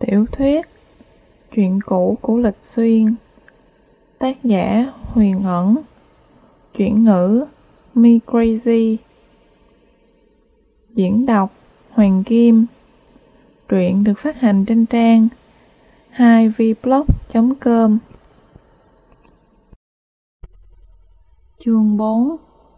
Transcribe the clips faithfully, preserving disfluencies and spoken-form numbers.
Tiểu thuyết Chuyện cũ của Lịch Xuyên. Tác giả Huyền Ẩn. Chuyển ngữ Me Crazy. Diễn đọc Hoàng Kim. Truyện được phát hành trên trang hai v blog chấm com. Chương bốn.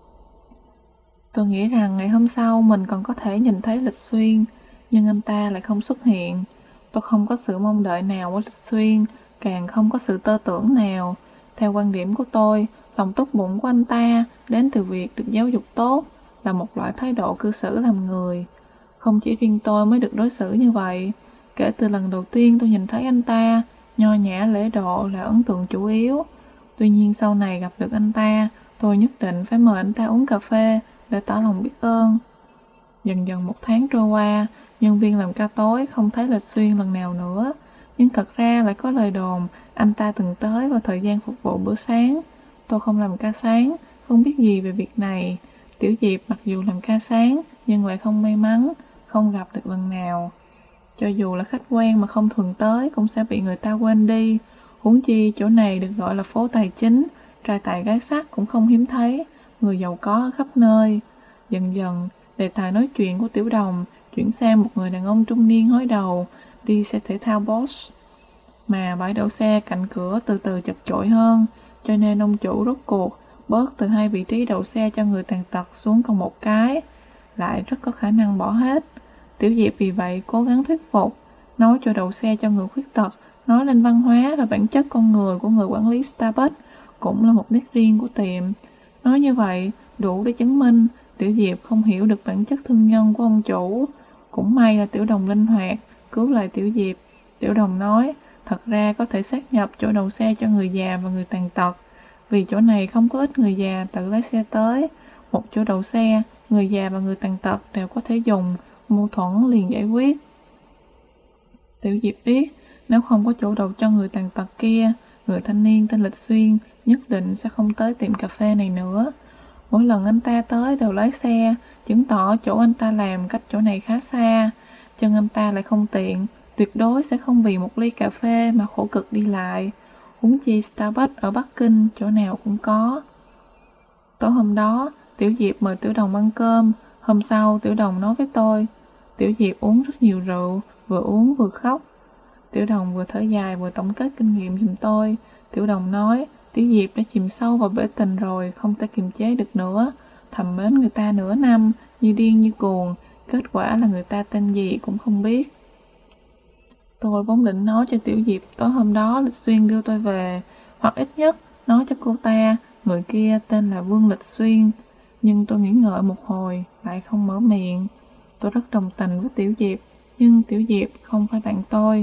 Tôi nghĩ rằng ngày hôm sau mình còn có thể nhìn thấy Lịch Xuyên, nhưng anh ta lại không xuất hiện. Tôi không có sự mong đợi nào của Lịch Xuyên, càng không có sự tơ tưởng nào. Theo quan điểm của tôi, lòng tốt bụng của anh ta đến từ việc được giáo dục tốt, là một loại thái độ cư xử làm người. Không chỉ riêng tôi mới được đối xử như vậy. Kể từ lần đầu tiên tôi nhìn thấy anh ta, nho nhã lễ độ là ấn tượng chủ yếu. Tuy nhiên sau này gặp được anh ta, tôi nhất định phải mời anh ta uống cà phê để tỏ lòng biết ơn. Dần dần một tháng trôi qua, nhân viên làm ca tối không thấy Lịch Xuyên lần nào nữa. Nhưng thật ra lại có lời đồn anh ta từng tới vào thời gian phục vụ bữa sáng. Tôi không làm ca sáng, không biết gì về việc này. Tiểu Diệp mặc dù làm ca sáng, nhưng lại không may mắn, không gặp được lần nào. Cho dù là khách quen mà không thường tới, cũng sẽ bị người ta quên đi. Huống chi chỗ này được gọi là phố tài chính, trai tài gái sắc cũng không hiếm thấy, người giàu có ở khắp nơi. Dần dần, đề tài nói chuyện của Tiểu Đồng chuyển sang một người đàn ông trung niên hói đầu, đi xe thể thao Bosch. Mà bãi đậu xe cạnh cửa từ từ chật chội hơn, cho nên ông chủ rốt cuộc bớt từ hai vị trí đậu xe cho người tàn tật xuống còn một cái, lại rất có khả năng bỏ hết. Tiểu Diệp vì vậy cố gắng thuyết phục, nói cho đậu xe cho người khuyết tật, nói lên văn hóa và bản chất con người của người quản lý Starbucks cũng là một nét riêng của tiệm. Nói như vậy đủ để chứng minh Tiểu Diệp không hiểu được bản chất thương nhân của ông chủ. Cũng may là Tiểu Đồng linh hoạt, cứu lại Tiểu Diệp. Tiểu Đồng nói, thật ra có thể sát nhập chỗ đậu xe cho người già và người tàn tật, vì chỗ này không có ít người già tự lái xe tới. Một chỗ đậu xe, người già và người tàn tật đều có thể dùng, mâu thuẫn liền giải quyết. Tiểu Diệp biết, nếu không có chỗ đậu cho người tàn tật kia, người thanh niên tên Lịch Xuyên nhất định sẽ không tới tiệm cà phê này nữa. Mỗi lần anh ta tới đều lái xe, chứng tỏ chỗ anh ta làm cách chỗ này khá xa. Chân anh ta lại không tiện, tuyệt đối sẽ không vì một ly cà phê mà khổ cực đi lại. Huống chi Starbucks ở Bắc Kinh chỗ nào cũng có. Tối hôm đó, Tiểu Diệp mời Tiểu Đồng ăn cơm. Hôm sau, Tiểu Đồng nói với tôi, Tiểu Diệp uống rất nhiều rượu, vừa uống vừa khóc. Tiểu Đồng vừa thở dài vừa tổng kết kinh nghiệm giùm tôi. Tiểu Đồng nói, Tiểu Diệp đã chìm sâu vào bể tình rồi, không thể kiềm chế được nữa. Thầm mến người ta nửa năm, như điên như cuồng, kết quả là người ta tên gì cũng không biết. Tôi vốn định nói cho Tiểu Diệp tối hôm đó Lịch Xuyên đưa tôi về, hoặc ít nhất nói cho cô ta người kia tên là Vương Lịch Xuyên. Nhưng tôi nghĩ ngợi một hồi, lại không mở miệng. Tôi rất đồng tình với Tiểu Diệp, nhưng Tiểu Diệp không phải bạn tôi.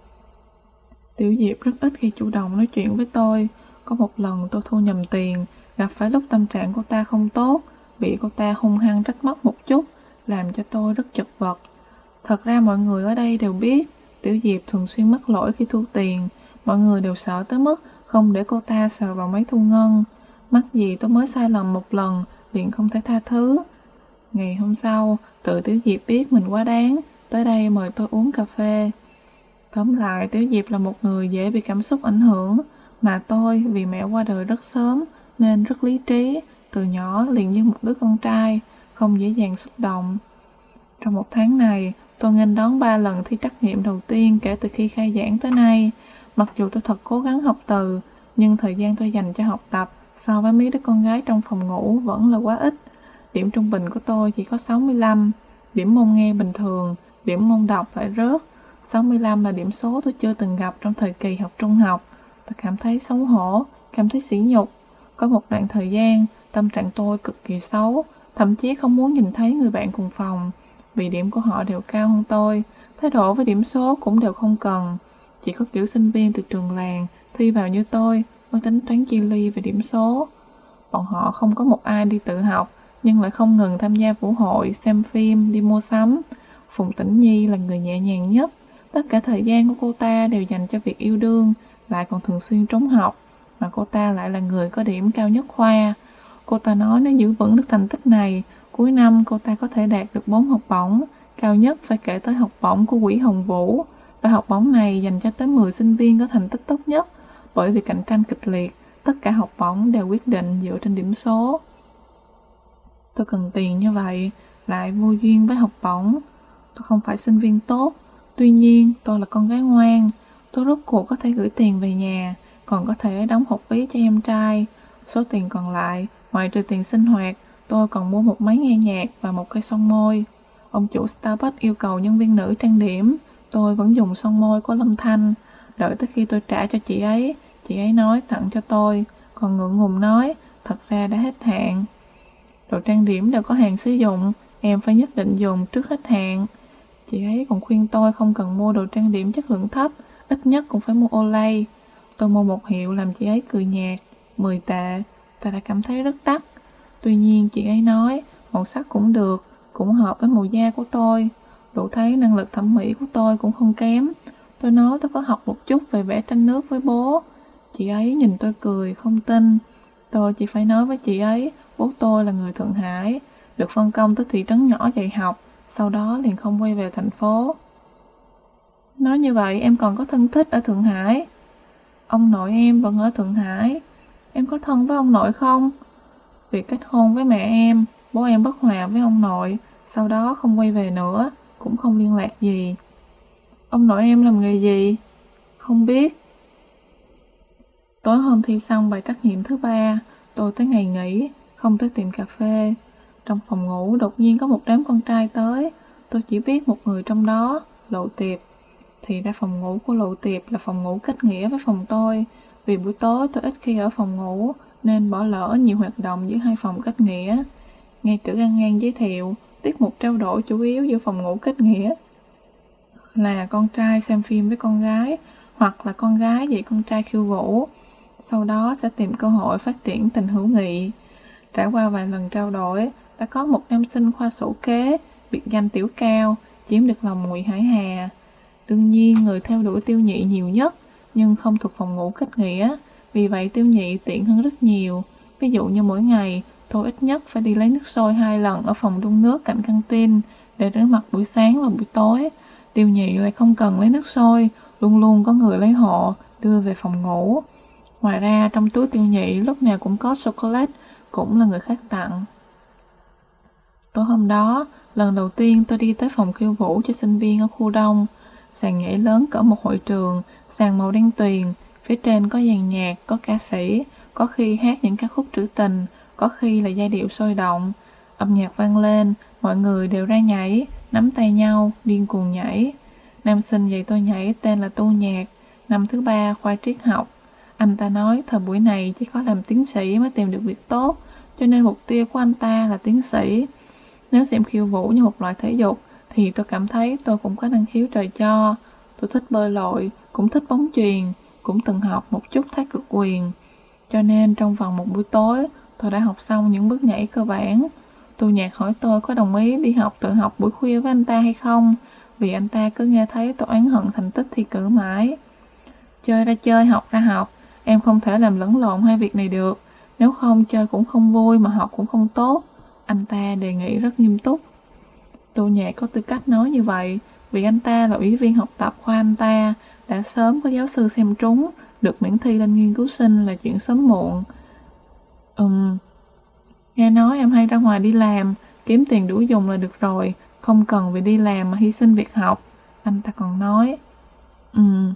Tiểu Diệp rất ít khi chủ động nói chuyện với tôi. Có một lần tôi thu nhầm tiền, gặp phải lúc tâm trạng cô ta không tốt, bị cô ta hung hăng trách móc một chút, làm cho tôi rất chật vật. Thật ra mọi người ở đây đều biết, Tiểu Diệp thường xuyên mắc lỗi khi thu tiền. Mọi người đều sợ tới mức không để cô ta sờ vào máy thu ngân. Mắc gì tôi mới sai lầm một lần, liền không thể tha thứ. Ngày hôm sau, tự Tiểu Diệp biết mình quá đáng, tới đây mời tôi uống cà phê. Tóm lại, Tiểu Diệp là một người dễ bị cảm xúc ảnh hưởng, mà tôi vì mẹ qua đời rất sớm nên rất lý trí, từ nhỏ liền như một đứa con trai, không dễ dàng xúc động. Trong một tháng này, tôi nghênh đón ba lần thi trắc nghiệm đầu tiên kể từ khi khai giảng tới nay. Mặc dù tôi thật cố gắng học từ, nhưng thời gian tôi dành cho học tập so với mấy đứa con gái trong phòng ngủ vẫn là quá ít. Điểm trung bình của tôi chỉ có sáu mươi lăm, điểm môn nghe bình thường, điểm môn đọc lại rớt. sáu mươi lăm là điểm số tôi chưa từng gặp trong thời kỳ học trung học. Tôi cảm thấy xấu hổ, cảm thấy sỉ nhục. Có một đoạn thời gian, tâm trạng tôi cực kỳ xấu, thậm chí không muốn nhìn thấy người bạn cùng phòng, vì điểm của họ đều cao hơn tôi, thái độ với điểm số cũng đều không cần. Chỉ có kiểu sinh viên từ trường làng thi vào như tôi mới tính toán chi ly về điểm số. Bọn họ không có một ai đi tự học, nhưng lại không ngừng tham gia vũ hội, xem phim, đi mua sắm. Phùng Tĩnh Nhi là người nhẹ nhàng nhất. Tất cả thời gian của cô ta đều dành cho việc yêu đương, lại còn thường xuyên trốn học, mà cô ta lại là người có điểm cao nhất khoa. Cô ta nói nếu giữ vững được thành tích này, cuối năm cô ta có thể đạt được bốn học bổng, cao nhất phải kể tới học bổng của Quỹ Hồng Vũ, Bài học bổng này dành cho tới mười sinh viên có thành tích tốt nhất, bởi vì cạnh tranh kịch liệt, tất cả học bổng đều quyết định dựa trên điểm số. Tôi cần tiền như vậy, lại vô duyên với học bổng. Tôi không phải sinh viên tốt, tuy nhiên tôi là con gái ngoan. Tôi rốt cuộc có thể gửi tiền về nhà, còn có thể đóng học phí cho em trai. Số tiền còn lại, ngoài trừ tiền sinh hoạt, tôi còn mua một máy nghe nhạc và một cây son môi. Ông chủ Starbucks yêu cầu nhân viên nữ trang điểm, tôi vẫn dùng son môi có Lâm Thanh. Đợi tới khi tôi trả cho chị ấy, chị ấy nói tặng cho tôi, còn ngượng ngùng nói, thật ra đã hết hạn. Đồ trang điểm đều có hạn sử dụng, em phải nhất định dùng trước hết hạn. Chị ấy còn khuyên tôi không cần mua đồ trang điểm chất lượng thấp, ít nhất cũng phải mua Olay. Tôi mua một hiệu làm chị ấy cười nhạt, mười tệ, tôi đã cảm thấy rất đắt. Tuy nhiên chị ấy nói, màu sắc cũng được, cũng hợp với màu da của tôi. Đủ thấy năng lực thẩm mỹ của tôi cũng không kém. Tôi nói tôi có học một chút về vẽ tranh nước với bố. Chị ấy nhìn tôi cười, không tin. Tôi chỉ phải nói với chị ấy, bố tôi là người Thượng Hải, được phân công tới thị trấn nhỏ dạy học, sau đó liền không quay về thành phố. Nói như vậy em còn có thân thích ở Thượng Hải. Ông nội em vẫn ở Thượng Hải. Em có thân với ông nội không? Việc kết hôn với mẹ em, bố em bất hòa với ông nội, sau đó không quay về nữa, cũng không liên lạc gì. Ông nội em làm nghề gì? Không biết. Tối hôm thi xong bài trắc nghiệm thứ ba, tôi tới ngày nghỉ, không tới tiệm cà phê. Trong phòng ngủ đột nhiên có một đám con trai tới, tôi chỉ biết một người trong đó, Lộ Tiệp. Thì ra phòng ngủ của Lộ Tiệp là phòng ngủ kết nghĩa với phòng tôi, vì buổi tối tôi ít khi ở phòng ngủ, nên bỏ lỡ nhiều hoạt động giữa hai phòng kết nghĩa. Nghe Trữ An An giới thiệu, tiết mục trao đổi chủ yếu giữa phòng ngủ kết nghĩa là con trai xem phim với con gái, hoặc là con gái dạy con trai khiêu vũ, sau đó sẽ tìm cơ hội phát triển tình hữu nghị. Trải qua vài lần trao đổi, đã có một nam sinh khoa sổ kế, biệt danh Tiểu Cao, chiếm được lòng Ngụy Hải Hà. Đương nhiên người theo đuổi Tiêu Nhị nhiều nhất, nhưng không thuộc phòng ngủ kết nghĩa, vì vậy Tiêu Nhị tiện hơn rất nhiều. Ví dụ như mỗi ngày, tôi ít nhất phải đi lấy nước sôi hai lần ở phòng đun nước cạnh căng tin để rửa mặt buổi sáng và buổi tối. Tiêu Nhị lại không cần lấy nước sôi, luôn luôn có người lấy hộ, đưa về phòng ngủ. Ngoài ra, trong túi Tiêu Nhị lúc nào cũng có chocolate, cũng là người khác tặng. Tối hôm đó, lần đầu tiên tôi đi tới phòng khiêu vũ cho sinh viên ở khu đông. Sàn nhảy lớn cỡ một hội trường, sàn màu đen tuyền, phía trên có dàn nhạc, có ca sĩ, có khi hát những ca khúc trữ tình, có khi là giai điệu sôi động. Âm nhạc vang lên, mọi người đều ra nhảy, nắm tay nhau, điên cuồng nhảy. Nam sinh dạy tôi nhảy tên là Tô Nhạc, năm thứ ba khoa triết học. Anh ta nói thời buổi này chỉ có làm tiến sĩ mới tìm được việc tốt, cho nên mục tiêu của anh ta là tiến sĩ. Nếu xem khiêu vũ như một loại thể dục, thì tôi cảm thấy tôi cũng có năng khiếu trời cho. Tôi thích bơi lội, cũng thích bóng chuyền, cũng từng học một chút thái cực quyền. Cho nên trong vòng một buổi tối, tôi đã học xong những bước nhảy cơ bản. Tô Nhạc hỏi tôi có đồng ý đi học tự học buổi khuya với anh ta hay không, vì anh ta cứ nghe thấy tôi oán hận thành tích thi cử mãi. Chơi ra chơi, học ra học, em không thể làm lẫn lộn hai việc này được, nếu không chơi cũng không vui mà học cũng không tốt. Anh ta đề nghị rất nghiêm túc. Tô Nhạc có tư cách nói như vậy, vì anh ta là ủy viên học tập khoa anh ta, đã sớm có giáo sư xem trúng, được miễn thi lên nghiên cứu sinh là chuyện sớm muộn. Ừm, nghe nói em hay ra ngoài đi làm, kiếm tiền đủ dùng là được rồi, không cần vì đi làm mà hy sinh việc học. Anh ta còn nói. Ừm,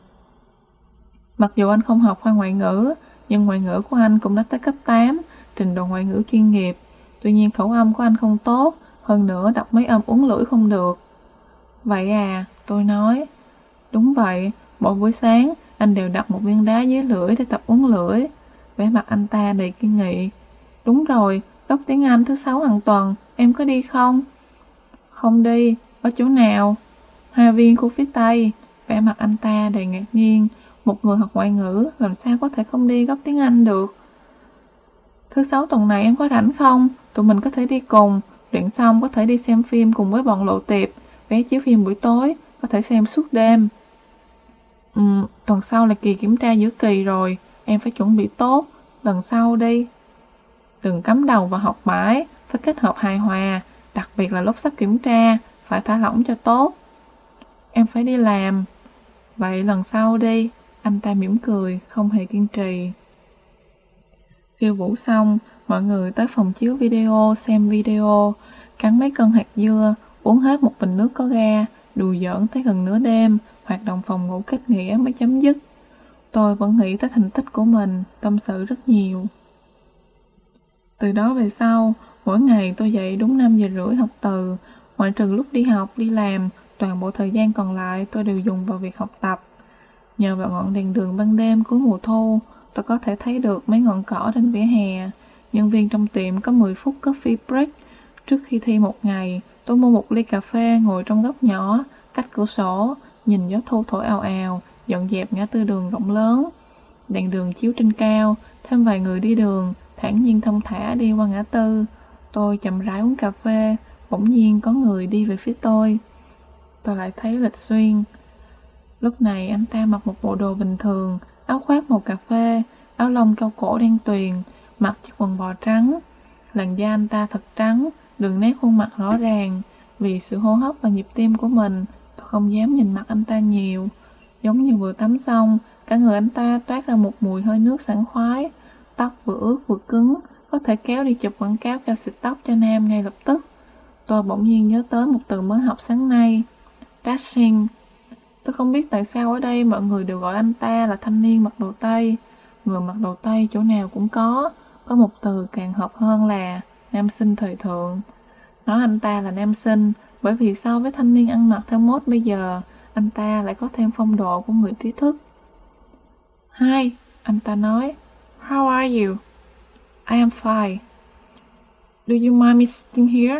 mặc dù anh không học khoa ngoại ngữ, nhưng ngoại ngữ của anh cũng đã tới cấp tám, trình độ ngoại ngữ chuyên nghiệp. Tuy nhiên khẩu âm của anh không tốt, hơn nữa đọc mấy âm uốn lưỡi không được. Vậy à, tôi nói. Đúng vậy, mỗi buổi sáng anh đều đặt một viên đá dưới lưỡi để tập uốn lưỡi. Vẻ mặt anh ta đầy kiên nghị. Đúng rồi, lớp tiếng Anh thứ sáu hàng tuần, em có đi không? Không đi, ở chỗ nào? Hoa viên khu phía Tây. Vẻ mặt anh ta đầy ngạc nhiên. Một người học ngoại ngữ làm sao có thể không đi góc tiếng Anh được? Thứ sáu tuần này em có rảnh không? Tụi mình có thể đi cùng. Luyện xong có thể đi xem phim cùng với bọn Lộ Tiệp. Vé chiếu phim buổi tối, có thể xem suốt đêm. Ừ, tuần sau là kỳ kiểm tra giữa kỳ rồi, em phải chuẩn bị tốt. Lần sau đi. Đừng cắm đầu vào học mãi, phải kết hợp hài hòa, đặc biệt là lúc sắp kiểm tra, phải thả lỏng cho tốt. Em phải đi làm. Vậy lần sau đi. Anh ta mỉm cười, không hề kiên trì. Khiêu vũ xong, mọi người tới phòng chiếu video xem video, cắn mấy cân hạt dưa, uống hết một bình nước có ga, đùa giỡn tới gần nửa đêm, hoạt động phòng ngủ kết nghĩa mới chấm dứt. Tôi vẫn nghĩ tới thành tích của mình, tâm sự rất nhiều. Từ đó về sau, mỗi ngày tôi dậy đúng năm giờ rưỡi học từ, ngoại trừ lúc đi học, đi làm, toàn bộ thời gian còn lại tôi đều dùng vào việc học tập. Nhờ vào ngọn đèn đường ban đêm cuối mùa thu, tôi có thể thấy được mấy ngọn cỏ trên vỉa hè. Nhân viên trong tiệm có mười phút coffee break. Trước khi thi một ngày, tôi mua một ly cà phê ngồi trong góc nhỏ, cách cửa sổ, nhìn gió thu thổi ào ào, dọn dẹp ngã tư đường rộng lớn. Đèn đường chiếu trên cao, thêm vài người đi đường, thản nhiên thong thả đi qua ngã tư. Tôi chậm rãi uống cà phê, bỗng nhiên có người đi về phía tôi. Tôi lại thấy Lịch Xuyên. Lúc này anh ta mặc một bộ đồ bình thường, áo khoác màu cà phê, áo lông cao cổ đen tuyền, mặc chiếc quần bò trắng. Làn da anh ta thật trắng, đường nét khuôn mặt rõ ràng. Vì sự hô hấp và nhịp tim của mình, tôi không dám nhìn mặt anh ta nhiều. Giống như vừa tắm xong, cả người anh ta toát ra một mùi hơi nước sảng khoái. Tóc vừa ướt vừa cứng, có thể kéo đi chụp quảng cáo cao xịt tóc cho nam ngay lập tức. Tôi bỗng nhiên nhớ tới một từ mới học sáng nay, dashing. Tôi không biết tại sao ở đây mọi người đều gọi anh ta là thanh niên mặc đồ Tây. Người mặc đồ Tây chỗ nào cũng có, có một từ càng hợp hơn là nam sinh thời thượng. Nói anh ta là nam sinh, bởi vì so với thanh niên ăn mặc theo mốt bây giờ, anh ta lại có thêm phong độ của người trí thức. Hi, anh ta nói. How are you? I am fine. Do you mind me sitting here?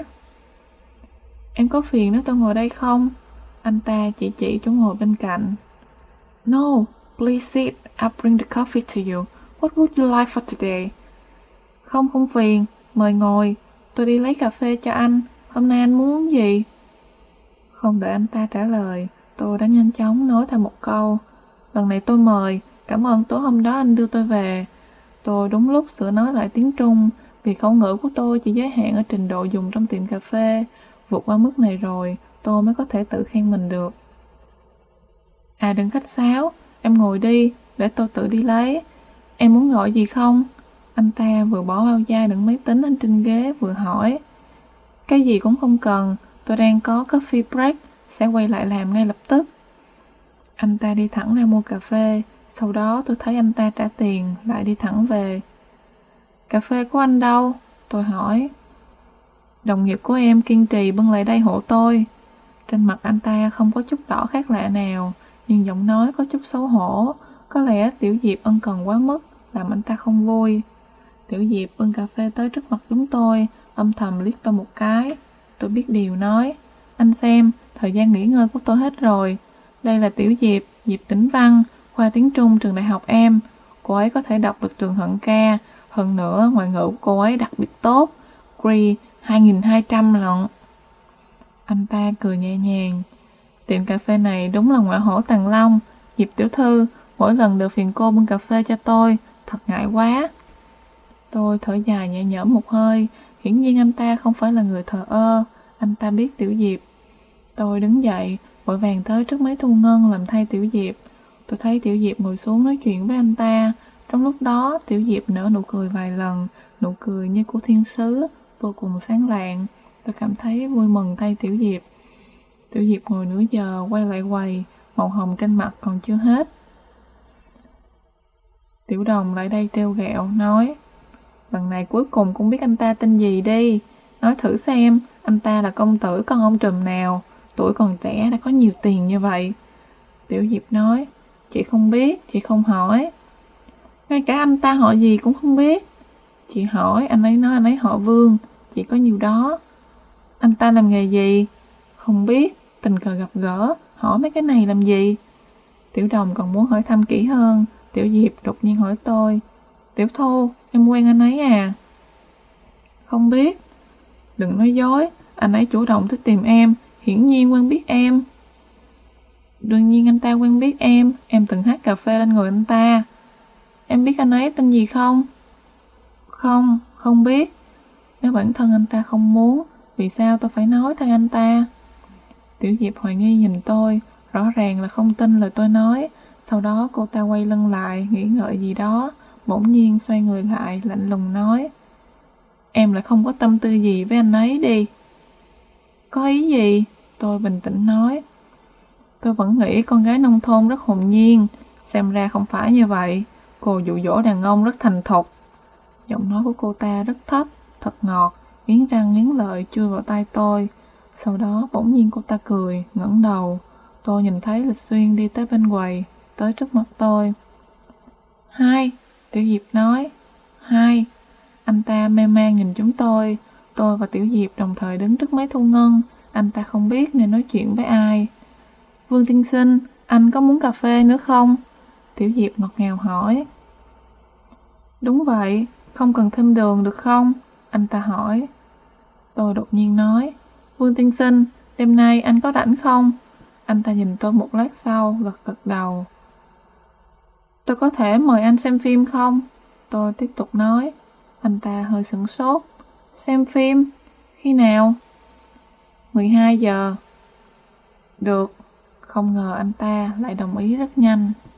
Em có phiền nếu tôi ngồi đây không? Anh ta chỉ chỉ chỗ ngồi bên cạnh. No, please sit. I'll bring the coffee to you. What would you like for today? Không, không phiền. Mời ngồi. Tôi đi lấy cà phê cho anh. Hôm nay anh muốn uống gì? Không đợi anh ta trả lời, tôi đã nhanh chóng nói thêm một câu. Lần này tôi mời. Cảm ơn tối hôm đó anh đưa tôi về. Tôi đúng lúc sửa nói lại tiếng Trung, vì khẩu ngữ của tôi chỉ giới hạn ở trình độ dùng trong tiệm cà phê. Vượt qua mức này rồi, tôi mới có thể tự khen mình được. À đừng khách sáo, em ngồi đi, để tôi tự đi lấy. Em muốn gọi gì không? Anh ta vừa bỏ bao da đựng máy tính lên trên ghế vừa hỏi. Cái gì cũng không cần, tôi đang có coffee break, sẽ quay lại làm ngay lập tức. Anh ta đi thẳng ra mua cà phê, sau đó tôi thấy anh ta trả tiền, lại đi thẳng về. Cà phê của anh đâu? Tôi hỏi. Đồng nghiệp của em kiên trì bưng lại đây hộ tôi. Trên mặt anh ta không có chút đỏ khác lạ nào, nhưng giọng nói có chút xấu hổ. Có lẽ Tiểu Diệp ân cần quá mức, làm anh ta không vui. Tiểu Diệp bưng cà phê tới trước mặt chúng tôi, âm thầm liếc tôi một cái. Tôi biết điều nói. Anh xem, thời gian nghỉ ngơi của tôi hết rồi. Đây là Tiểu Diệp, Diệp Tĩnh Văn, khoa tiếng Trung trường đại học em. Cô ấy có thể đọc được trường hận ca. Hơn nữa, ngoại ngữ của cô ấy đặc biệt tốt. Cree hai nghìn hai trăm lận. Anh ta cười nhẹ nhàng. Tiệm cà phê này đúng là ngoại hổ Tàng Long. Diệp tiểu thư, mỗi lần được phiền cô bưng cà phê cho tôi, thật ngại quá. Tôi thở dài nhẹ nhõm một hơi. Hiển nhiên anh ta không phải là người thờ ơ. Anh ta biết Tiểu Diệp. Tôi đứng dậy, vội vàng tới trước máy thu ngân làm thay Tiểu Diệp. Tôi thấy Tiểu Diệp ngồi xuống nói chuyện với anh ta. Trong lúc đó, Tiểu Diệp nở nụ cười vài lần, nụ cười như của thiên sứ, vô cùng sáng lạng. Tôi cảm thấy vui mừng thay Tiểu Diệp. Tiểu Diệp ngồi nửa giờ, quay lại quầy, màu hồng trên mặt còn chưa hết. Tiểu Đồng lại đây trêu ghẹo, nói. Lần này cuối cùng cũng biết anh ta tên gì đi. Nói thử xem, anh ta là công tử con ông trùm nào, tuổi còn trẻ đã có nhiều tiền như vậy. Tiểu Diệp nói. Chị không biết, chị không hỏi. Ngay cả anh ta họ gì cũng không biết. Chị hỏi, anh ấy nói anh ấy họ Vương, chỉ có nhiều đó. Anh ta làm nghề gì? Không biết, tình cờ gặp gỡ, hỏi mấy cái này làm gì? Tiểu Đồng còn muốn hỏi thăm kỹ hơn. Tiểu Diệp đột nhiên hỏi tôi. Tiểu Thu, em quen anh ấy à? Không biết. Đừng nói dối, anh ấy chủ động tới tìm em, hiển nhiên quen biết em. Đương nhiên anh ta quen biết em, em từng hát cà phê lên người anh ta. Em biết anh ấy tên gì không? Không, không biết. Nếu bản thân anh ta không muốn, vì sao tôi phải nói thay anh ta? Tiểu Diệp hoài nghi nhìn tôi, rõ ràng là không tin lời tôi nói. Sau đó cô ta quay lưng lại, nghĩ ngợi gì đó, bỗng nhiên xoay người lại, lạnh lùng nói: Em lại không có tâm tư gì với anh ấy đi. Có ý gì? Tôi bình tĩnh nói. Tôi vẫn nghĩ con gái nông thôn rất hồn nhiên, xem ra không phải như vậy. Cô dụ dỗ đàn ông rất thành thục. Giọng nói của cô ta rất thấp, thật ngọt, nghiến răng nghiến lợi chui vào tai tôi. Sau đó bỗng nhiên cô ta cười, ngẩng đầu. Tôi nhìn thấy Lịch Xuyên đi tới bên quầy, tới trước mặt tôi. Hai, Tiểu Diệp nói. Hai. Anh ta mê man nhìn chúng tôi. Tôi và Tiểu Diệp đồng thời đứng trước máy thu ngân. Anh ta không biết nên nói chuyện với ai. Vương tiên sinh, anh có muốn cà phê nữa không? Tiểu Diệp ngọt ngào hỏi. Đúng vậy, không cần thêm đường được không? Anh ta hỏi. Tôi đột nhiên nói. Vương tiên sinh, đêm nay anh có rảnh không? Anh ta nhìn tôi một lát sau, gật gật đầu. Tôi có thể mời anh xem phim không? Tôi tiếp tục nói. Anh ta hơi sửng sốt. Xem phim? Khi nào? mười hai giờ. Được. Không ngờ anh ta lại đồng ý rất nhanh.